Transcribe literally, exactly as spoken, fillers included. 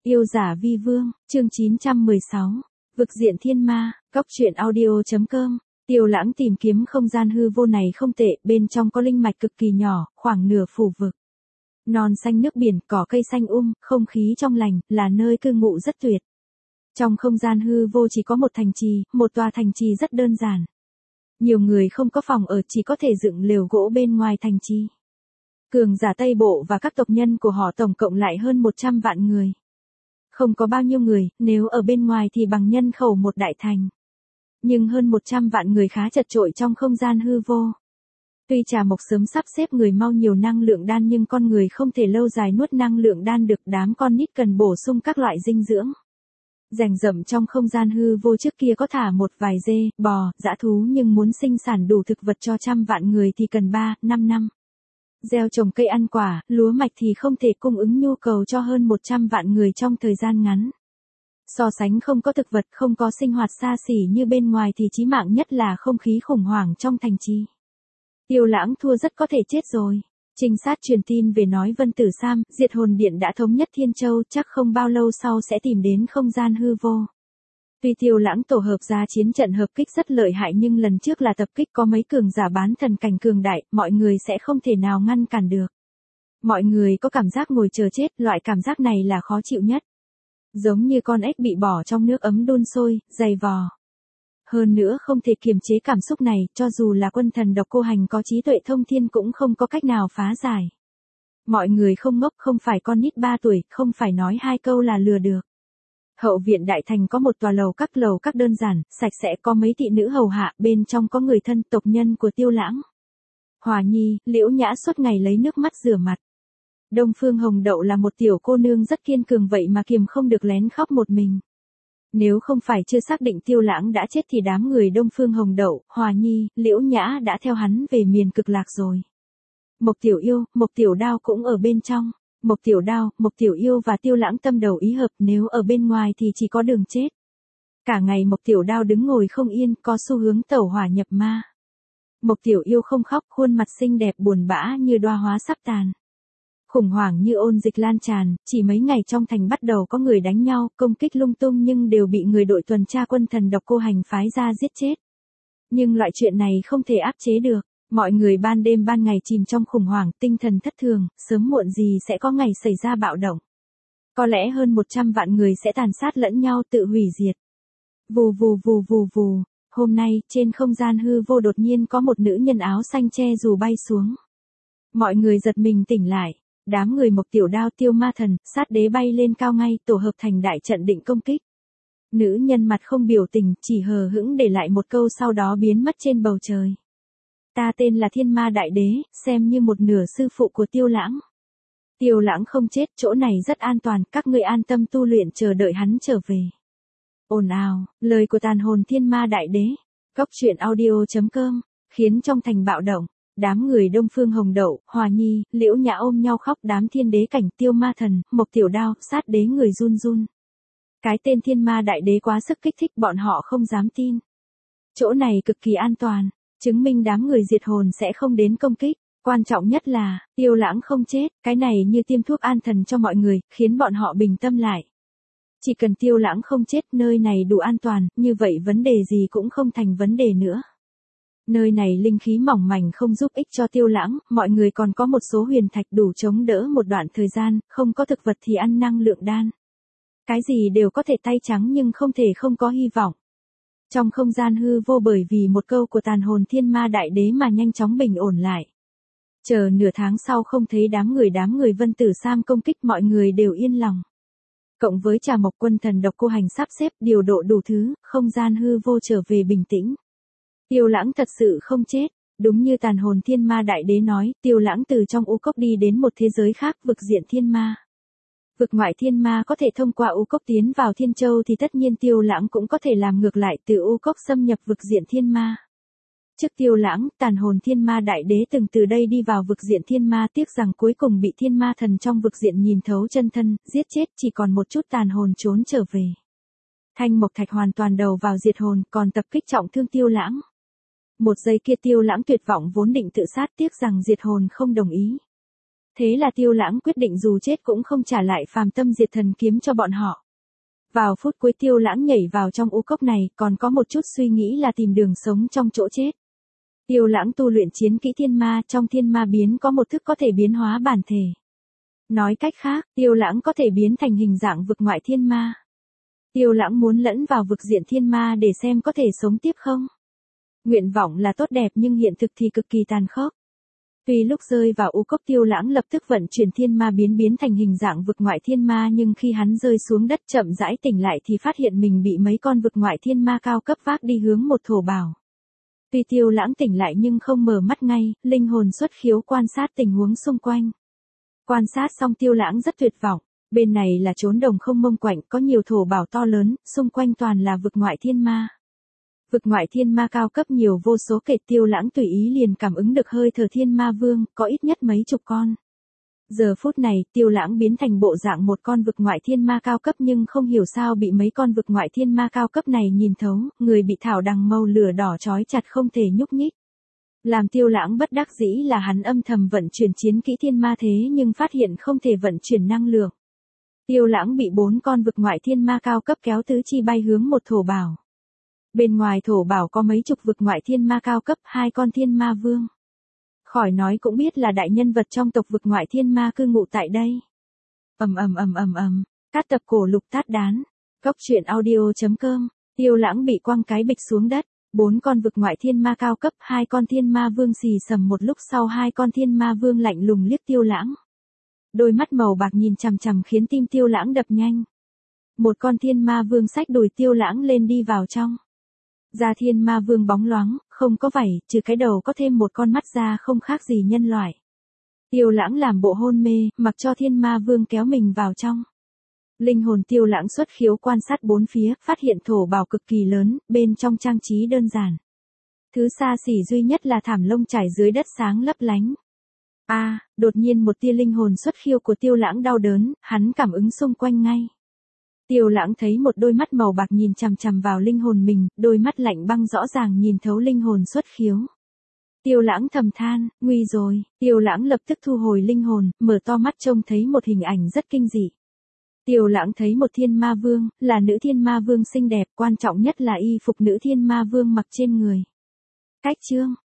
Yêu giả vi vương, chương chín trăm mười sáu. Vực diện thiên ma, cóc truyện audio.com. Tiêu Lãng tìm kiếm không gian hư vô này không tệ, bên trong có linh mạch cực kỳ nhỏ, khoảng nửa phủ vực. Non xanh nước biển, cỏ cây xanh um, không khí trong lành, là nơi cư ngụ rất tuyệt. Trong không gian hư vô chỉ có một thành trì, một tòa thành trì rất đơn giản. Nhiều người không có phòng ở, chỉ có thể dựng lều gỗ bên ngoài thành trì. Cường giả Tây Bộ và các tộc nhân của họ tổng cộng lại hơn một trăm vạn người. Không có bao nhiêu người, nếu ở bên ngoài thì bằng nhân khẩu một đại thành. Nhưng hơn một trăm vạn người khá chật chội trong không gian hư vô. Tuy Trà Mộc sớm sắp xếp người mau nhiều năng lượng đan nhưng con người không thể lâu dài nuốt năng lượng đan được, đám con nít cần bổ sung các loại dinh dưỡng. Rành rậm trong không gian hư vô trước kia có thả một vài dê, bò, dã thú nhưng muốn sinh sản đủ thực vật cho trăm vạn người thì cần ba, năm năm. Gieo trồng cây ăn quả, lúa mạch thì không thể cung ứng nhu cầu cho hơn một trăm vạn người trong thời gian ngắn. So sánh không có thực vật, không có sinh hoạt xa xỉ như bên ngoài thì chí mạng nhất là không khí khủng hoảng trong thành trì. Tiêu Lãng thua rất có thể chết rồi. Trinh sát truyền tin về nói Vân Tử Sam, Diệt Hồn Điện đã thống nhất Thiên Châu, chắc không bao lâu sau sẽ tìm đến không gian hư vô. Tuy Tiêu Lãng tổ hợp ra chiến trận hợp kích rất lợi hại nhưng lần trước là tập kích có mấy cường giả bán thần cảnh cường đại, mọi người sẽ không thể nào ngăn cản được. Mọi người có cảm giác ngồi chờ chết, loại cảm giác này là khó chịu nhất. Giống như con ếch bị bỏ trong nước ấm đun sôi, dày vò. Hơn nữa không thể kiềm chế cảm xúc này, cho dù là quân thần Độc Cô Hành có trí tuệ thông thiên cũng không có cách nào phá giải. Mọi người không ngốc, không phải con nít ba tuổi, không phải nói hai câu là lừa được. Hậu viện đại thành có một tòa lầu các lầu các đơn giản, sạch sẽ, có mấy thị nữ hầu hạ, bên trong có người thân tộc nhân của Tiêu Lãng. Hòa Nhi, Liễu Nhã suốt ngày lấy nước mắt rửa mặt. Đông Phương Hồng Đậu là một tiểu cô nương rất kiên cường vậy mà kiềm không được lén khóc một mình. Nếu không phải chưa xác định Tiêu Lãng đã chết thì đám người Đông Phương Hồng Đậu, Hòa Nhi, Liễu Nhã đã theo hắn về miền Cực Lạc rồi. Mộc Tiểu Yêu, Mộc Tiểu Đao cũng ở bên trong. Mộc Tiểu Đao, Mộc Tiểu Yêu và Tiêu Lãng tâm đầu ý hợp, nếu ở bên ngoài thì chỉ có đường chết. Cả ngày Mộc Tiểu Đao đứng ngồi không yên, có xu hướng tẩu hỏa nhập ma. Mộc Tiểu Yêu không khóc, khuôn mặt xinh đẹp buồn bã như đóa hoa sắp tàn. Khủng hoảng như ôn dịch lan tràn, chỉ mấy ngày trong thành bắt đầu có người đánh nhau, công kích lung tung nhưng đều bị người đội tuần tra quân thần Độc Cô Hành phái ra giết chết. Nhưng loại chuyện này không thể áp chế được, mọi người ban đêm ban ngày chìm trong khủng hoảng, tinh thần thất thường, sớm muộn gì sẽ có ngày xảy ra bạo động. Có lẽ hơn một trăm vạn người sẽ tàn sát lẫn nhau tự hủy diệt. Vù vù vù vù vù, hôm nay, trên không gian hư vô đột nhiên có một nữ nhân áo xanh che dù bay xuống. Mọi người giật mình tỉnh lại. Đám người Mộc Tiểu Đao, Tiêu Ma Thần, Sát Đế bay lên cao ngay, tổ hợp thành đại trận định công kích. Nữ nhân mặt không biểu tình, chỉ hờ hững để lại một câu sau đó biến mất trên bầu trời. Ta tên là Thiên Ma Đại Đế, xem như một nửa sư phụ của Tiêu Lãng. Tiêu Lãng không chết, chỗ này rất an toàn, các ngươi an tâm tu luyện chờ đợi hắn trở về. Ồn ào, lời của tàn hồn Thiên Ma Đại Đế, cóc truyện audio.com, khiến trong thành bạo động. Đám người Đông Phương Hồng Đậu, Hòa Nhi, Liễu Nhã ôm nhau khóc, đám thiên đế cảnh, Tiêu Ma Thần, Mộc Tiểu Đao, Sát Đế người run run. Cái tên Thiên Ma Đại Đế quá sức kích thích, bọn họ không dám tin. Chỗ này cực kỳ an toàn, chứng minh đám người diệt hồn sẽ không đến công kích. Quan trọng nhất là, Tiêu Lãng không chết, cái này như tiêm thuốc an thần cho mọi người, khiến bọn họ bình tâm lại. Chỉ cần Tiêu Lãng không chết, nơi này đủ an toàn, như vậy vấn đề gì cũng không thành vấn đề nữa. Nơi này linh khí mỏng mảnh không giúp ích cho Tiêu Lãng, mọi người còn có một số huyền thạch đủ chống đỡ một đoạn thời gian, không có thực vật thì ăn năng lượng đan. Cái gì đều có thể tay trắng nhưng không thể không có hy vọng. Trong không gian hư vô bởi vì một câu của tàn hồn Thiên Ma Đại Đế mà nhanh chóng bình ổn lại. Chờ nửa tháng sau không thấy đám người đám người Vân Tử Sam công kích, mọi người đều yên lòng. Cộng với Trà Mộc quân thần Độc Cô Hành sắp xếp điều độ đủ thứ, không gian hư vô trở về bình tĩnh. Tiêu Lãng thật sự không chết, đúng như tàn hồn Thiên Ma Đại Đế nói, Tiêu Lãng từ trong u cốc đi đến một thế giới khác, vực diện thiên ma. Vực ngoại thiên ma có thể thông qua u cốc tiến vào Thiên Châu thì tất nhiên Tiêu Lãng cũng có thể làm ngược lại, từ u cốc xâm nhập vực diện thiên ma. Trước Tiêu Lãng, tàn hồn Thiên Ma Đại Đế từng từ đây đi vào vực diện thiên ma, tiếc rằng cuối cùng bị Thiên Ma Thần trong vực diện nhìn thấu chân thân, giết chết, chỉ còn một chút tàn hồn trốn trở về. Thanh Mộc Thạch hoàn toàn đầu vào diệt hồn, còn tập kích trọng thương Tiêu Lãng. Một giây kia Tiêu Lãng tuyệt vọng vốn định tự sát, tiếc rằng diệt hồn không đồng ý. Thế là Tiêu Lãng quyết định dù chết cũng không trả lại phàm tâm diệt thần kiếm cho bọn họ. Vào phút cuối Tiêu Lãng nhảy vào trong u cốc này, còn có một chút suy nghĩ là tìm đường sống trong chỗ chết. Tiêu Lãng tu luyện chiến kỹ thiên ma, trong thiên ma biến có một thức có thể biến hóa bản thể. Nói cách khác, Tiêu Lãng có thể biến thành hình dạng vực ngoại thiên ma. Tiêu Lãng muốn lẫn vào vực diện thiên ma để xem có thể sống tiếp không. Nguyện vọng là tốt đẹp nhưng hiện thực thì cực kỳ tàn khốc. Tuy lúc rơi vào u cốc Tiêu Lãng lập tức vận chuyển thiên ma biến biến thành hình dạng vực ngoại thiên ma, nhưng khi hắn rơi xuống đất chậm rãi tỉnh lại thì phát hiện mình bị mấy con vực ngoại thiên ma cao cấp vác đi hướng một thổ bảo. Tuy Tiêu Lãng tỉnh lại nhưng không mở mắt ngay, linh hồn xuất khiếu quan sát tình huống xung quanh. Quan sát xong Tiêu Lãng rất tuyệt vọng, bên này là chốn đồng không mông quạnh, có nhiều thổ bảo to lớn, xung quanh toàn là vực ngoại thiên ma. Vực ngoại thiên ma cao cấp nhiều vô số kể. Tiêu Lãng tùy ý liền cảm ứng được hơi thở thiên ma vương, có ít nhất mấy chục con. Giờ phút này, Tiêu Lãng biến thành bộ dạng một con vực ngoại thiên ma cao cấp nhưng không hiểu sao bị mấy con vực ngoại thiên ma cao cấp này nhìn thấu, người bị thảo đằng màu lửa đỏ trói chặt không thể nhúc nhích. Làm Tiêu Lãng bất đắc dĩ là hắn âm thầm vận chuyển chiến kỹ thiên ma thế nhưng phát hiện không thể vận chuyển năng lượng. Tiêu Lãng bị bốn con vực ngoại thiên ma cao cấp kéo tứ chi bay hướng một thổ bảo. Bên ngoài thổ bảo có mấy chục vực ngoại thiên ma cao cấp, hai con thiên ma vương. Khỏi nói cũng biết là đại nhân vật trong tộc vực ngoại thiên ma cư ngụ tại đây. Ầm ầm ầm ầm ầm, cắt tập cổ lục tát đán. Cốc truyện audio chấm com. Tiêu Lãng bị quăng cái bịch xuống đất. Bốn con vực ngoại thiên ma cao cấp, hai con thiên ma vương xì sầm một lúc sau hai con thiên ma vương lạnh lùng liếc Tiêu Lãng. Đôi mắt màu bạc nhìn chằm chằm khiến tim Tiêu Lãng đập nhanh. Một con thiên ma vương xách đùi Tiêu Lãng lên đi vào trong. Da thiên ma vương bóng loáng, không có vảy, trừ cái đầu có thêm một con mắt da không khác gì nhân loại. Tiêu Lãng làm bộ hôn mê, mặc cho thiên ma vương kéo mình vào trong. Linh hồn Tiêu Lãng xuất khiếu quan sát bốn phía, phát hiện thổ bảo cực kỳ lớn, bên trong trang trí đơn giản. Thứ xa xỉ duy nhất là thảm lông trải dưới đất sáng lấp lánh. A, à, đột nhiên một tia linh hồn xuất khiếu của Tiêu Lãng đau đớn, hắn cảm ứng xung quanh ngay. Tiêu Lãng thấy một đôi mắt màu bạc nhìn chằm chằm vào linh hồn mình, đôi mắt lạnh băng rõ ràng nhìn thấu linh hồn xuất khiếu. Tiêu Lãng thầm than, nguy rồi. Tiêu Lãng lập tức thu hồi linh hồn, mở to mắt trông thấy một hình ảnh rất kinh dị. Tiêu Lãng thấy một thiên ma vương, là nữ thiên ma vương xinh đẹp, quan trọng nhất là y phục nữ thiên ma vương mặc trên người. Cách chương